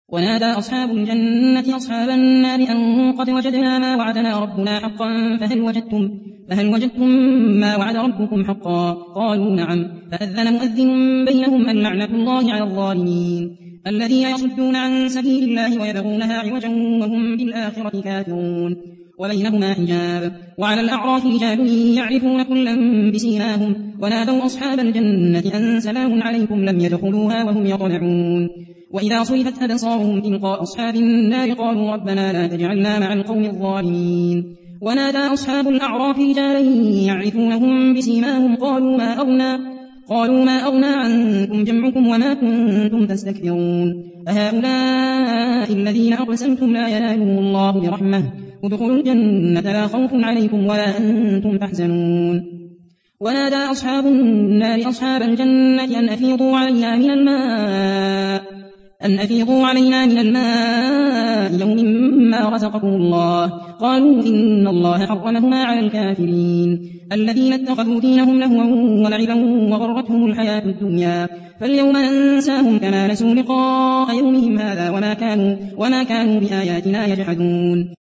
ونادى أصحاب الجنة أصحاب النار أن قد وجدنا ما وعدنا ربنا حقا فهل وجدتم ما وعد ربكم حقا؟ قالوا نعم. فأذن مؤذن بينهم اللعنة الله على الظالمين الذين يصدون عن سبيل الله ويبغونها عوجا وهم بالآخرة كافرون. وبينهما حجاب. وعلى الأعراف رجال يعرفون كلا بسيماهم ونادوا أصحاب الجنة أن سلام عليكم لم يدخلوها وهم يطمعون. وإذا صرفت أبصارهم تلقاء أصحاب النار قالوا ربنا لا تجعلنا مع القوم الظالمين. ونادى أصحاب الأعراف رجالا يعرفونهم بسيماهم قالوا ما أغنى عنكم جمعكم وما كنتم تستكبرون أهؤلاء الذين أقسمتم لا ينالهم الله برحمة ادخلوا الجنة لا خوف عليكم ولا أنتم تحزنون. ونادى أصحاب النار أصحاب الجنة أن أفيضوا علينا من الماء يوم مما رزقكم الله. قالوا إن الله حرمهما على الكافرين الذين اتخذوا دينهم لهوا ولعبا وغرتهم الحياة الدنيا فاليوم ننساهم كما نسوا لقاء يومهم هذا وما كانوا بآياتنا يجحدون.